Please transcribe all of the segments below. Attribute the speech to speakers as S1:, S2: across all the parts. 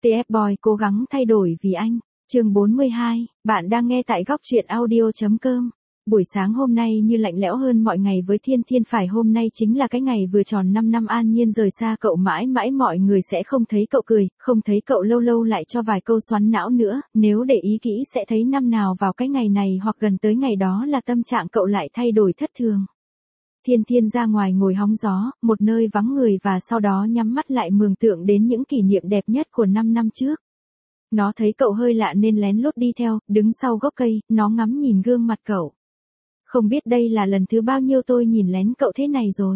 S1: TF Boy cố gắng thay đổi vì anh. Chương 42, bạn đang nghe tại góc truyện audio.com. Buổi sáng hôm nay như lạnh lẽo hơn mọi ngày với Thiên Thiên, phải hôm nay chính là cái ngày vừa tròn 5 năm An Nhiên rời xa cậu, mãi mãi mọi người sẽ không thấy cậu cười, không thấy cậu lâu lâu lại cho vài câu xoắn não nữa, nếu để ý kỹ sẽ thấy năm nào vào cái ngày này hoặc gần tới ngày đó là tâm trạng cậu lại thay đổi thất thường. Thiên Thiên ra ngoài ngồi hóng gió, một nơi vắng người và sau đó nhắm mắt lại mường tượng đến những kỷ niệm đẹp nhất của 5 năm trước. Nó thấy cậu hơi lạ nên lén lút đi theo, đứng sau gốc cây, nó ngắm nhìn gương mặt cậu. Không biết đây là lần thứ bao nhiêu tôi nhìn lén cậu thế này rồi.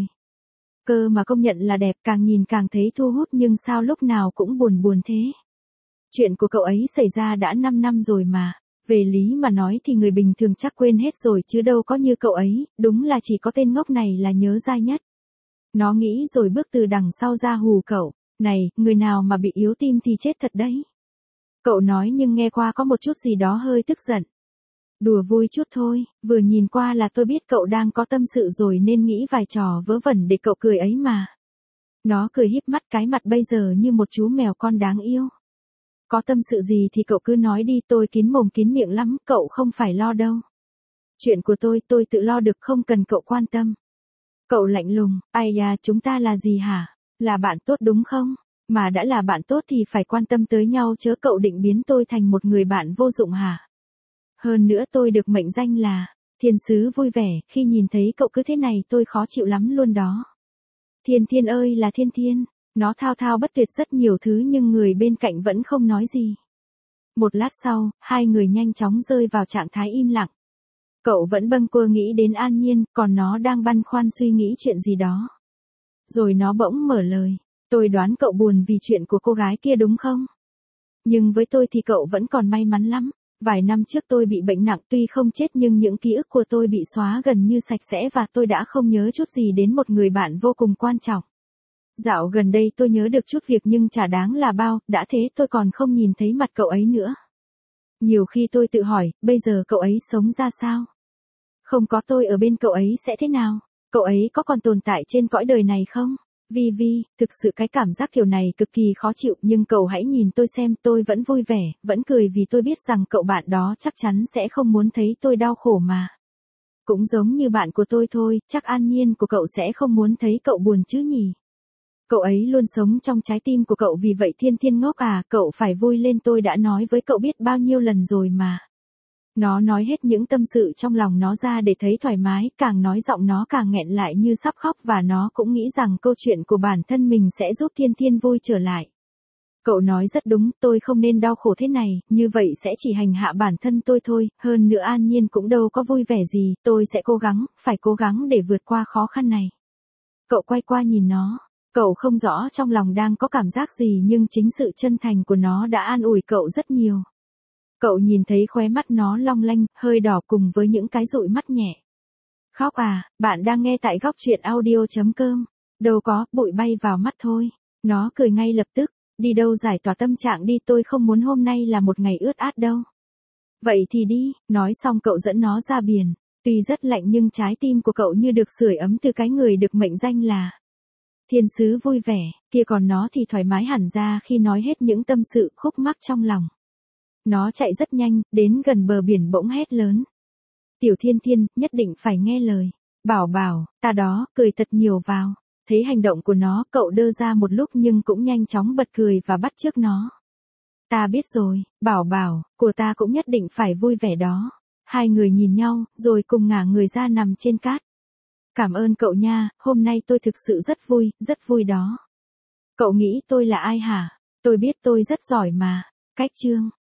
S1: Cơ mà công nhận là đẹp, càng nhìn càng thấy thu hút, nhưng sao lúc nào cũng buồn buồn thế. Chuyện của cậu ấy xảy ra đã 5 năm rồi mà. Về lý mà nói thì người bình thường chắc quên hết rồi chứ đâu có như cậu ấy, đúng là chỉ có tên ngốc này là nhớ dai nhất. Nó nghĩ rồi bước từ đằng sau ra hù cậu. Này, người nào mà bị yếu tim thì chết thật đấy. Cậu nói nhưng nghe qua có một chút gì đó hơi tức giận. Đùa vui chút thôi, vừa nhìn qua là tôi biết cậu đang có tâm sự rồi nên nghĩ vài trò vớ vẩn để cậu cười ấy mà. Nó cười híp mắt, cái mặt bây giờ như một chú mèo con đáng yêu. Có tâm sự gì thì cậu cứ nói đi, tôi kín mồm kín miệng lắm, cậu không phải lo đâu. Chuyện của tôi tự lo được, không cần cậu quan tâm. Cậu lạnh lùng, ai da, chúng ta là gì hả? Là bạn tốt đúng không? Mà đã là bạn tốt thì phải quan tâm tới nhau chớ, cậu định biến tôi thành một người bạn vô dụng hả? Hơn nữa tôi được mệnh danh là thiên sứ vui vẻ, khi nhìn thấy cậu cứ thế này tôi khó chịu lắm luôn đó. Thiên Thiên ơi là Thiên Thiên, nó thao thao bất tuyệt rất nhiều thứ nhưng người bên cạnh vẫn không nói gì. Một lát sau, hai người nhanh chóng rơi vào trạng thái im lặng. Cậu vẫn bâng quơ nghĩ đến An Nhiên, còn nó đang băn khoăn suy nghĩ chuyện gì đó. Rồi nó bỗng mở lời, tôi đoán cậu buồn vì chuyện của cô gái kia đúng không? Nhưng với tôi thì cậu vẫn còn may mắn lắm. Vài năm trước tôi bị bệnh nặng, tuy không chết nhưng những ký ức của tôi bị xóa gần như sạch sẽ và tôi đã không nhớ chút gì đến một người bạn vô cùng quan trọng. Dạo gần đây tôi nhớ được chút việc nhưng chả đáng là bao, đã thế tôi còn không nhìn thấy mặt cậu ấy nữa. Nhiều khi tôi tự hỏi, bây giờ cậu ấy sống ra sao? Không có tôi ở bên cậu ấy sẽ thế nào? Cậu ấy có còn tồn tại trên cõi đời này không? Vi, thực sự cái cảm giác kiểu này cực kỳ khó chịu, nhưng cậu hãy nhìn tôi xem, tôi vẫn vui vẻ, vẫn cười vì tôi biết rằng cậu bạn đó chắc chắn sẽ không muốn thấy tôi đau khổ mà. Cũng giống như bạn của tôi thôi, chắc An Nhiên của cậu sẽ không muốn thấy cậu buồn chứ nhỉ? Cậu ấy luôn sống trong trái tim của cậu, vì vậy Thiên Thiên ngốc à, cậu phải vui lên, tôi đã nói với cậu biết bao nhiêu lần rồi mà. Nó nói hết những tâm sự trong lòng nó ra để thấy thoải mái, càng nói giọng nó càng nghẹn lại như sắp khóc, và nó cũng nghĩ rằng câu chuyện của bản thân mình sẽ giúp Thiên Thiên vui trở lại. Cậu nói rất đúng, tôi không nên đau khổ thế này, như vậy sẽ chỉ hành hạ bản thân tôi thôi, hơn nữa An Nhiên cũng đâu có vui vẻ gì, tôi sẽ cố gắng, phải cố gắng để vượt qua khó khăn này. Cậu quay qua nhìn nó, cậu không rõ trong lòng đang có cảm giác gì nhưng chính sự chân thành của nó đã an ủi cậu rất nhiều. Cậu nhìn thấy khóe mắt nó long lanh, hơi đỏ cùng với những cái dụi mắt nhẹ. Khóc à, bạn đang nghe tại góc truyện audio.com. Đâu có, bụi bay vào mắt thôi. Nó cười ngay lập tức, đi đâu giải tỏa tâm trạng đi, tôi không muốn hôm nay là một ngày ướt át đâu. Vậy thì đi, nói xong cậu dẫn nó ra biển. Tuy rất lạnh nhưng trái tim của cậu như được sưởi ấm từ cái người được mệnh danh là thiên sứ vui vẻ, kia còn nó thì thoải mái hẳn ra khi nói hết những tâm sự khúc mắc trong lòng. Nó chạy rất nhanh, đến gần bờ biển bỗng hét lớn. Tiểu Thiên Thiên, nhất định phải nghe lời. Bảo, ta đó, cười thật nhiều vào. Thấy hành động của nó, cậu đơ ra một lúc nhưng cũng nhanh chóng bật cười và bắt chước nó. Ta biết rồi, Bảo, của ta cũng nhất định phải vui vẻ đó. Hai người nhìn nhau, rồi cùng ngả người ra nằm trên cát. Cảm ơn cậu nha, hôm nay tôi thực sự rất vui đó. Cậu nghĩ tôi là ai hả? Tôi biết tôi rất giỏi mà. Cách chương